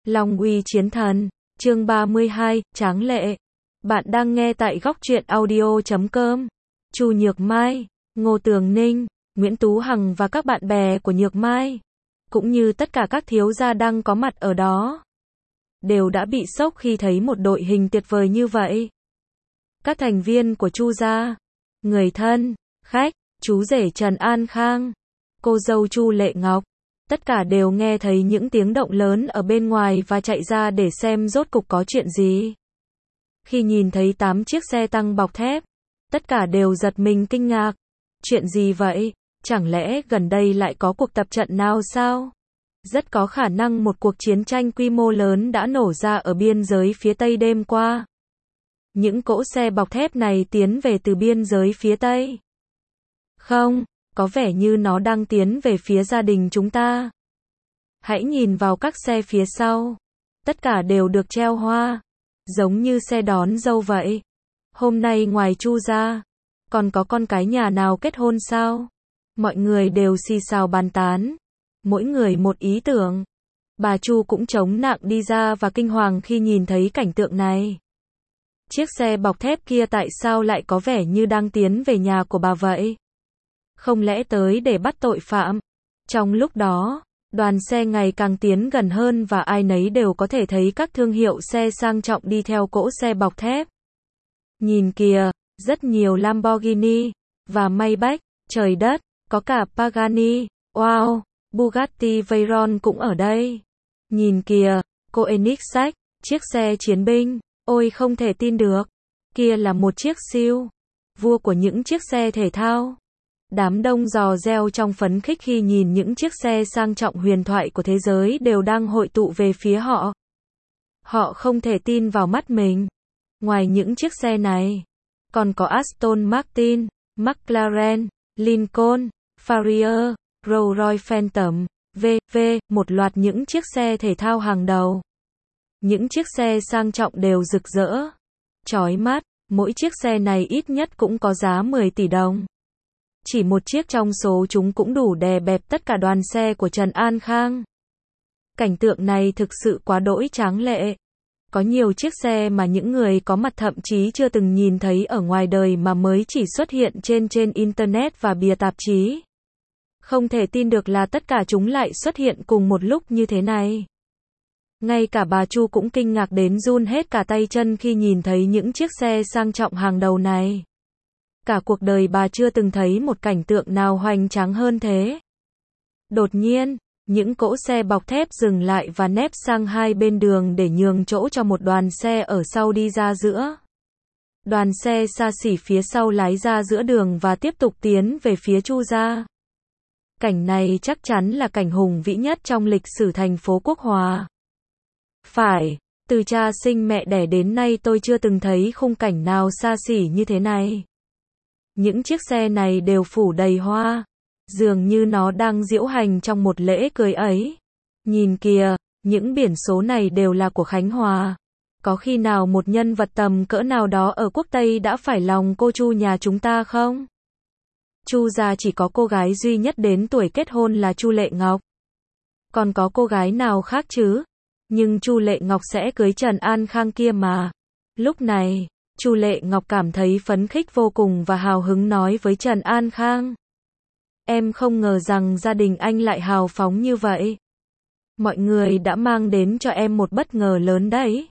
Long uy chiến thần, chương 32, tráng lệ. Bạn đang nghe tại góc truyện audio.com. Chu Nhược Mai, Ngô Tường Ninh, Nguyễn Tú Hằng và các bạn bè của Nhược Mai, cũng như tất cả các thiếu gia đang có mặt ở đó, đều đã bị sốc khi thấy một đội hình tuyệt vời như vậy. Các thành viên của Chu gia, người thân, khách, chú rể Trần An Khang, cô dâu Chu Lệ Ngọc, tất cả đều nghe thấy những tiếng động lớn ở bên ngoài và chạy ra để xem rốt cục có chuyện gì. Khi nhìn thấy 8 chiếc xe tăng bọc thép, tất cả đều giật mình kinh ngạc. Chuyện gì vậy? Chẳng lẽ gần đây lại có cuộc tập trận nào sao? Rất có khả năng một cuộc chiến tranh quy mô lớn đã nổ ra ở biên giới phía Tây đêm qua. Những cỗ xe bọc thép này tiến về từ biên giới phía Tây. Không, có vẻ như nó đang tiến về phía gia đình chúng ta. Hãy nhìn vào các xe phía sau. Tất cả đều được treo hoa, giống như xe đón dâu vậy. Hôm nay ngoài Chu gia, còn có con cái nhà nào kết hôn sao? Mọi người đều xì xào bàn tán, mỗi người một ý tưởng. Bà Chu cũng chống nặng đi ra và kinh hoàng khi nhìn thấy cảnh tượng này. Chiếc xe bọc thép kia tại sao lại có vẻ như đang tiến về nhà của bà vậy? Không lẽ tới để bắt tội phạm? Trong lúc đó, đoàn xe ngày càng tiến gần hơn và ai nấy đều có thể thấy các thương hiệu xe sang trọng đi theo cỗ xe bọc thép. Nhìn kìa, rất nhiều Lamborghini và Maybach, trời đất, có cả Pagani, wow, Bugatti Veyron cũng ở đây. Nhìn kìa, Koenigsegg, chiếc xe chiến binh, ôi không thể tin được, kia là một chiếc siêu vua của những chiếc xe thể thao. Đám đông rò reo trong phấn khích khi nhìn những chiếc xe sang trọng huyền thoại của thế giới đều đang hội tụ về phía họ. Họ không thể tin vào mắt mình. Ngoài những chiếc xe này, còn có Aston Martin, McLaren, Lincoln, Farrier, Rolls-Royce Phantom, v.v. một loạt những chiếc xe thể thao hàng đầu. Những chiếc xe sang trọng đều rực rỡ, chói mắt, mỗi chiếc xe này ít nhất cũng có giá 10 tỷ đồng. Chỉ một chiếc trong số chúng cũng đủ đè bẹp tất cả đoàn xe của Trần An Khang. Cảnh tượng này thực sự quá đỗi tráng lệ. Có nhiều chiếc xe mà những người có mặt thậm chí chưa từng nhìn thấy ở ngoài đời mà mới chỉ xuất hiện trên Internet và bìa tạp chí. Không thể tin được là tất cả chúng lại xuất hiện cùng một lúc như thế này. Ngay cả bà Chu cũng kinh ngạc đến run hết cả tay chân khi nhìn thấy những chiếc xe sang trọng hàng đầu này. Cả cuộc đời bà chưa từng thấy một cảnh tượng nào hoành tráng hơn thế. Đột nhiên, những cỗ xe bọc thép dừng lại và nép sang hai bên đường để nhường chỗ cho một đoàn xe ở sau đi ra giữa. Đoàn xe xa xỉ phía sau lái ra giữa đường và tiếp tục tiến về phía Chu gia. Cảnh này chắc chắn là cảnh hùng vĩ nhất trong lịch sử thành phố Quốc Hòa. Phải, từ cha sinh mẹ đẻ đến nay tôi chưa từng thấy khung cảnh nào xa xỉ như thế này. Những chiếc xe này đều phủ đầy hoa, dường như nó đang diễu hành trong một lễ cưới ấy. Nhìn kìa, những biển số này đều là của Khánh Hòa. Có khi nào một nhân vật tầm cỡ nào đó ở quốc Tây đã phải lòng cô Chu nhà chúng ta không? Chu gia chỉ có cô gái duy nhất đến tuổi kết hôn là Chu Lệ Ngọc. Còn có cô gái nào khác chứ? Nhưng Chu Lệ Ngọc sẽ cưới Trần An Khang kia mà. Lúc này, Chu Lệ Ngọc cảm thấy phấn khích vô cùng và hào hứng nói với Trần An Khang. Em không ngờ rằng gia đình anh lại hào phóng như vậy. Mọi người đã mang đến cho em một bất ngờ lớn đấy.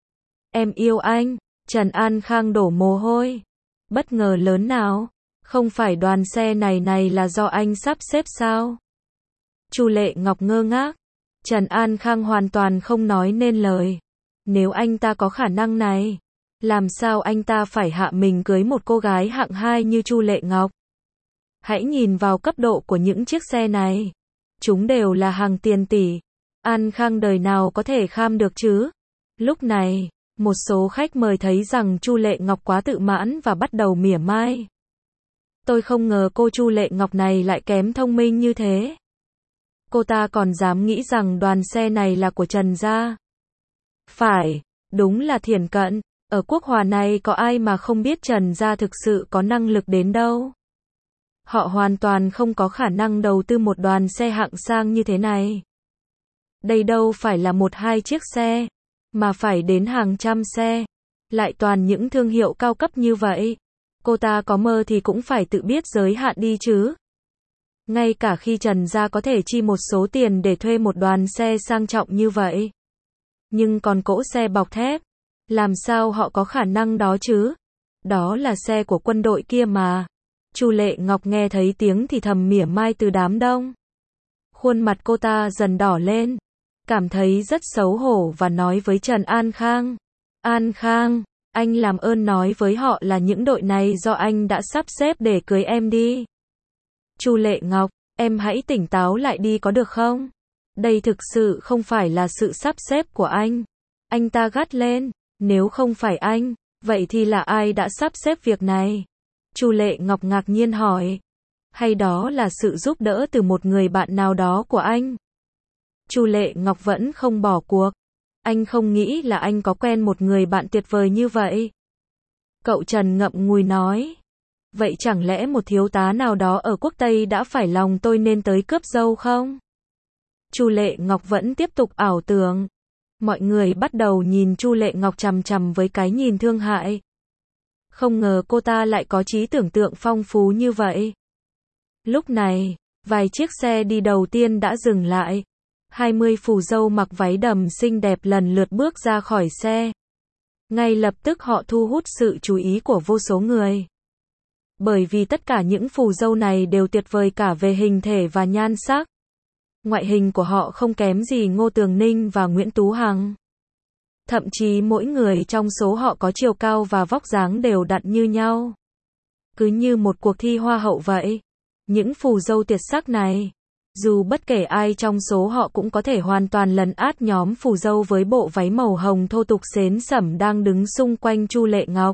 Em yêu anh. Trần An Khang đổ mồ hôi. Bất ngờ lớn nào? Không phải đoàn xe này là do anh sắp xếp sao? Chu Lệ Ngọc ngơ ngác. Trần An Khang hoàn toàn không nói nên lời. Nếu anh ta có khả năng này, làm sao anh ta phải hạ mình cưới một cô gái hạng 2 như Chu Lệ Ngọc? Hãy nhìn vào cấp độ của những chiếc xe này. Chúng đều là hàng tiền tỷ. An Khang đời nào có thể kham được chứ? Lúc này, một số khách mời thấy rằng Chu Lệ Ngọc quá tự mãn và bắt đầu mỉa mai. Tôi không ngờ cô Chu Lệ Ngọc này lại kém thông minh như thế. Cô ta còn dám nghĩ rằng đoàn xe này là của Trần gia. Phải, đúng là thiển cận. Ở Quốc Hòa này có ai mà không biết Trần gia thực sự có năng lực đến đâu. Họ hoàn toàn không có khả năng đầu tư một đoàn xe hạng sang như thế này. Đây đâu phải là một hai chiếc xe, mà phải đến hàng trăm xe. Lại toàn những thương hiệu cao cấp như vậy. Cô ta có mơ thì cũng phải tự biết giới hạn đi chứ. Ngay cả khi Trần gia có thể chi một số tiền để thuê một đoàn xe sang trọng như vậy. Nhưng còn cỗ xe bọc thép, làm sao họ có khả năng đó chứ? Đó là xe của quân đội kia mà. Chu Lệ Ngọc nghe thấy tiếng thì thầm mỉa mai từ đám đông. Khuôn mặt cô ta dần đỏ lên, cảm thấy rất xấu hổ và nói với Trần An Khang. An Khang, anh làm ơn nói với họ là những đội này do anh đã sắp xếp để cưới em đi. Chu Lệ Ngọc, em hãy tỉnh táo lại đi có được không? Đây thực sự không phải là sự sắp xếp của anh. Anh ta gắt lên, nếu không phải anh, vậy thì là ai đã sắp xếp việc này? Chu Lệ Ngọc ngạc nhiên hỏi. Hay đó là sự giúp đỡ từ một người bạn nào đó của anh? Chu Lệ Ngọc vẫn không bỏ cuộc. Anh không nghĩ là anh có quen một người bạn tuyệt vời như vậy. Cậu Trần ngậm ngùi nói. Vậy chẳng lẽ một thiếu tá nào đó ở quốc Tây đã phải lòng tôi nên tới cướp dâu không? Chu Lệ Ngọc vẫn tiếp tục ảo tưởng. Mọi người bắt đầu nhìn Chu Lệ Ngọc chằm chằm với cái nhìn thương hại. Không ngờ cô ta lại có trí tưởng tượng phong phú như vậy. Lúc này, vài chiếc xe đi đầu tiên đã dừng lại. 20 phù dâu mặc váy đầm xinh đẹp lần lượt bước ra khỏi xe. Ngay lập tức họ thu hút sự chú ý của vô số người. Bởi vì tất cả những phù dâu này đều tuyệt vời cả về hình thể và nhan sắc. Ngoại hình của họ không kém gì Ngô Tường Ninh và Nguyễn Tú Hằng. Thậm chí mỗi người trong số họ có chiều cao và vóc dáng đều đặn như nhau. Cứ như một cuộc thi hoa hậu vậy. Những phù dâu tuyệt sắc này, dù bất kể ai trong số họ cũng có thể hoàn toàn lấn át nhóm phù dâu với bộ váy màu hồng thô tục xến xẩm đang đứng xung quanh Chu Lệ Ngọc.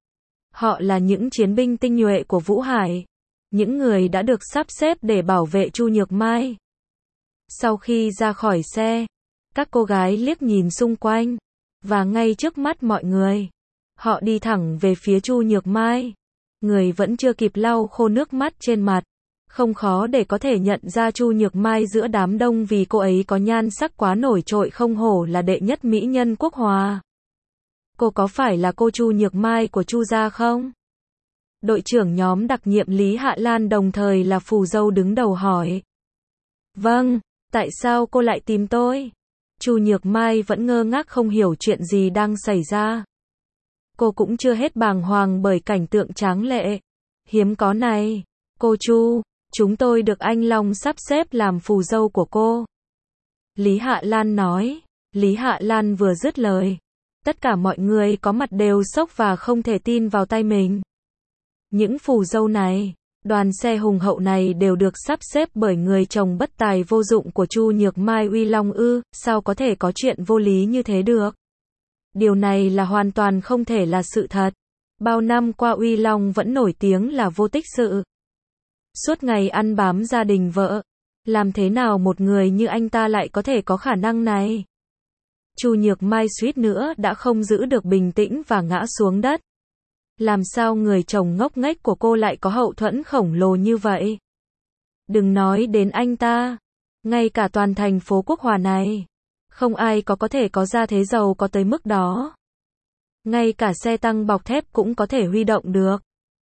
Họ là những chiến binh tinh nhuệ của Vũ Hải, những người đã được sắp xếp để bảo vệ Chu Nhược Mai. Sau khi ra khỏi xe, các cô gái liếc nhìn xung quanh, và ngay trước mắt mọi người, họ đi thẳng về phía Chu Nhược Mai. Người vẫn chưa kịp lau khô nước mắt trên mặt. Không khó để có thể nhận ra Chu Nhược Mai giữa đám đông vì cô ấy có nhan sắc quá nổi trội, không hổ là đệ nhất mỹ nhân quốc hòa. Cô có phải là cô Chu Nhược Mai của Chu gia không? Đội trưởng nhóm đặc nhiệm Lý Hạ Lan đồng thời là phù dâu đứng đầu hỏi. Vâng, tại sao cô lại tìm tôi? Chu Nhược Mai vẫn ngơ ngác không hiểu chuyện gì đang xảy ra. Cô cũng chưa hết bàng hoàng bởi cảnh tượng tráng lệ, hiếm có này. Cô Chu, chúng tôi được anh Long sắp xếp làm phù dâu của cô. Lý Hạ Lan nói. Lý Hạ Lan vừa dứt lời, tất cả mọi người có mặt đều sốc và không thể tin vào tai mình. Những phù dâu này, đoàn xe hùng hậu này đều được sắp xếp bởi người chồng bất tài vô dụng của Chu Nhược Mai Uy Long ư? Sao có thể có chuyện vô lý như thế được? Điều này là hoàn toàn không thể là sự thật. Bao năm qua Uy Long vẫn nổi tiếng là vô tích sự. Suốt ngày ăn bám gia đình vợ. Làm thế nào một người như anh ta lại có thể có khả năng này? Chu Nhược Mai suýt nữa đã không giữ được bình tĩnh và ngã xuống đất. Làm sao người chồng ngốc nghếch của cô lại có hậu thuẫn khổng lồ như vậy? Đừng nói đến anh ta. Ngay cả toàn thành phố Quốc Hòa này, không ai có thể có gia thế giàu có tới mức đó. Ngay cả xe tăng bọc thép cũng có thể huy động được.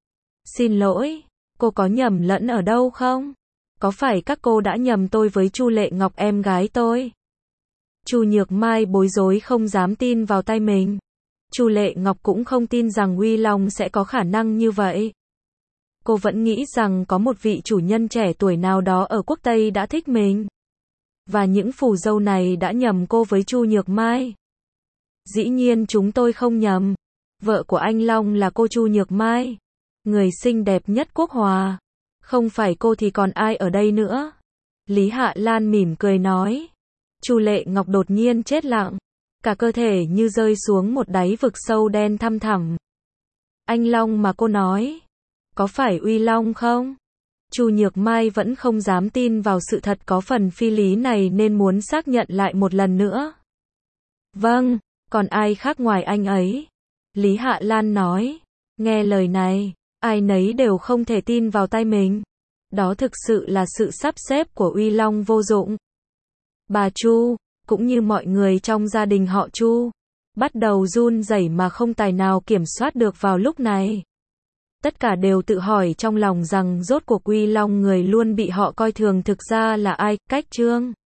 Xin lỗi, cô có nhầm lẫn ở đâu không? Có phải các cô đã nhầm tôi với Chu Lệ Ngọc em gái tôi? Chu Nhược Mai bối rối không dám tin vào tai mình. Chu Lệ Ngọc cũng không tin rằng Uy Long sẽ có khả năng như vậy. Cô vẫn nghĩ rằng có một vị chủ nhân trẻ tuổi nào đó ở quốc Tây đã thích mình. Và những phù dâu này đã nhầm cô với Chu Nhược Mai. Dĩ nhiên chúng tôi không nhầm. Vợ của anh Long là cô Chu Nhược Mai, người xinh đẹp nhất Quốc Hòa. Không phải cô thì còn ai ở đây nữa? Lý Hạ Lan mỉm cười nói. Chu Lệ Ngọc đột nhiên chết lặng. Cả cơ thể như rơi xuống một đáy vực sâu đen thăm thẳm. Anh Long mà cô nói, có phải Uy Long không? Chu Nhược Mai vẫn không dám tin vào sự thật có phần phi lý này nên muốn xác nhận lại một lần nữa. Vâng, còn ai khác ngoài anh ấy? Lý Hạ Lan nói. Nghe lời này, ai nấy đều không thể tin vào tai mình. Đó thực sự là sự sắp xếp của Uy Long vô dụng. Bà Chu, cũng như mọi người trong gia đình họ Chu, bắt đầu run rẩy mà không tài nào kiểm soát được vào lúc này. Tất cả đều tự hỏi trong lòng rằng rốt cuộc Uy Long người luôn bị họ coi thường thực ra là ai, Cách Trương.